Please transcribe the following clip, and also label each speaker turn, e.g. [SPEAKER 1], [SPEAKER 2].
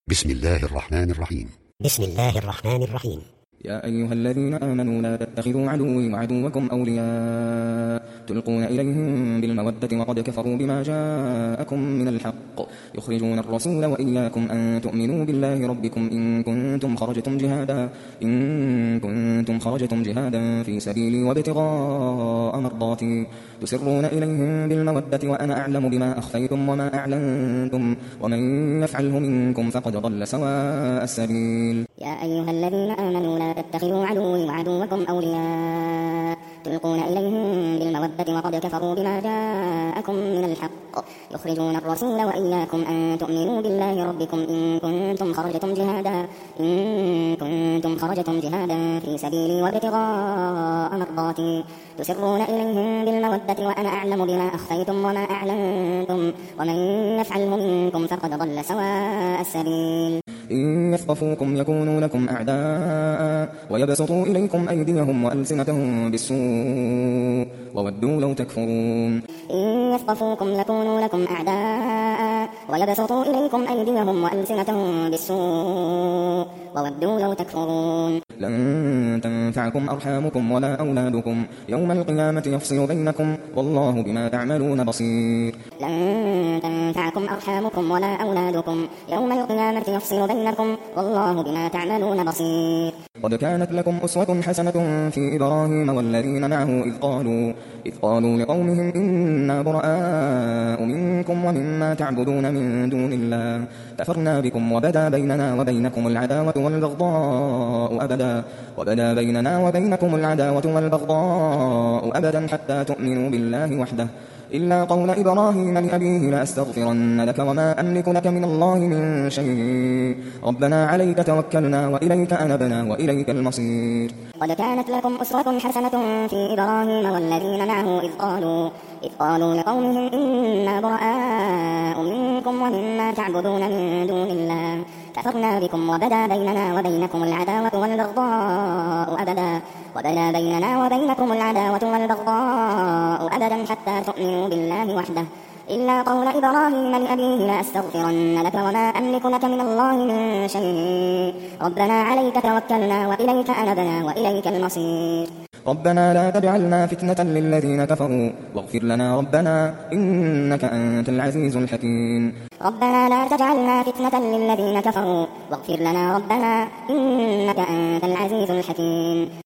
[SPEAKER 1] بسم الله الرحمن الرحيم.
[SPEAKER 2] بسم الله الرحمن الرحيم.
[SPEAKER 3] يا أيها الذين آمنوا لا تتخذوا عدوي وعدوكم أولياء تلقون إليهم بالمودة وقد كفروا بما جاءكم من الحق يخرجون الرسول وإياكم أن تؤمنوا بالله ربكم إن كنتم خرجتم جهادا في سبيلي وابتغاء مرضاتي تسرون إليهم بالمودة وأنا أعلم بما أخفيتم وما أعلنتم ومن يفعله منكم فقد ضل سواء السبيل.
[SPEAKER 4] يا أيها الذين آمنوا لا تتخذوا عدوي وعدوكم أولياء تلقون إليهم بالمودة وقد كفروا بما جاءكم من الحق يخرجون الرسول وإياكم أن تؤمنوا بالله ربكم إن كنتم خرجتم جهادا في سبيلي وابتغاء مرضاتي تسرون إليهم بالمودة وأنا أعلم بما أخفيتم وما أعلنتم ومن يفعله منكم فقد ضل سواء السبيل.
[SPEAKER 3] إن يثقفوكم يكونوا لكم أعداء ويبسطوا إليكم أيديهم وألسنتهم بالسوء وودوا لو تكفرون.
[SPEAKER 4] إن يثقفوكم يكونوا لكم أعداء ويبسطوا إليكم أيديهم وألسنتهم بالسوء وودوا لو تكفرون.
[SPEAKER 3] لن تنفعكم أرحامكم ولا أولادكم يوم القيامة يفصل بينكم والله بما تعملون بصير.
[SPEAKER 4] لن تنفعكم أرحامكم ولا أولادكم يوم القيامة يفصل بينكم والله بما تعملون بصير.
[SPEAKER 3] قد كانت لكم أسوة حسنة في إبراهيم والذين معه إذ قالوا لقومهم إنا براء منكم ومما تعبدون من دون الله كفرنا بكم وبدا بيننا وبينكم العداوة والبغضاء أبدا حتى تؤمنوا بالله وحده إلا قول إبراهيم لأبيه لأستغفرن لك وما أملك لك من الله من شيء ربنا عليك توكلنا وإليك أنبنا وإليك المصير.
[SPEAKER 4] قد كانت لكم أسوة حسنة في إبراهيم والذين معه إذ قالوا لقومهم إنا براء منكم ومما تعبدون من دون الله كفرنا بكم وبدا بيننا وبينكم العداوة والبغضاء أبدا حتى تؤمنوا بالله وحده إلا قول إبراهيم لأبيه لأستغفرن لك وما أملك لك من الله من شيء ربنا عليك توكلنا وإليك أنبنا وإليك المصير.
[SPEAKER 3] ربنا لا تجعلنا فتنة للذين كفروا واغفر لنا ربنا إنك أنت العزيز الحكيم.
[SPEAKER 4] ربنا لا تجعلنا فتنة للذين كفروا واغفر لنا ربنا إنك أنت العزيز الحكيم.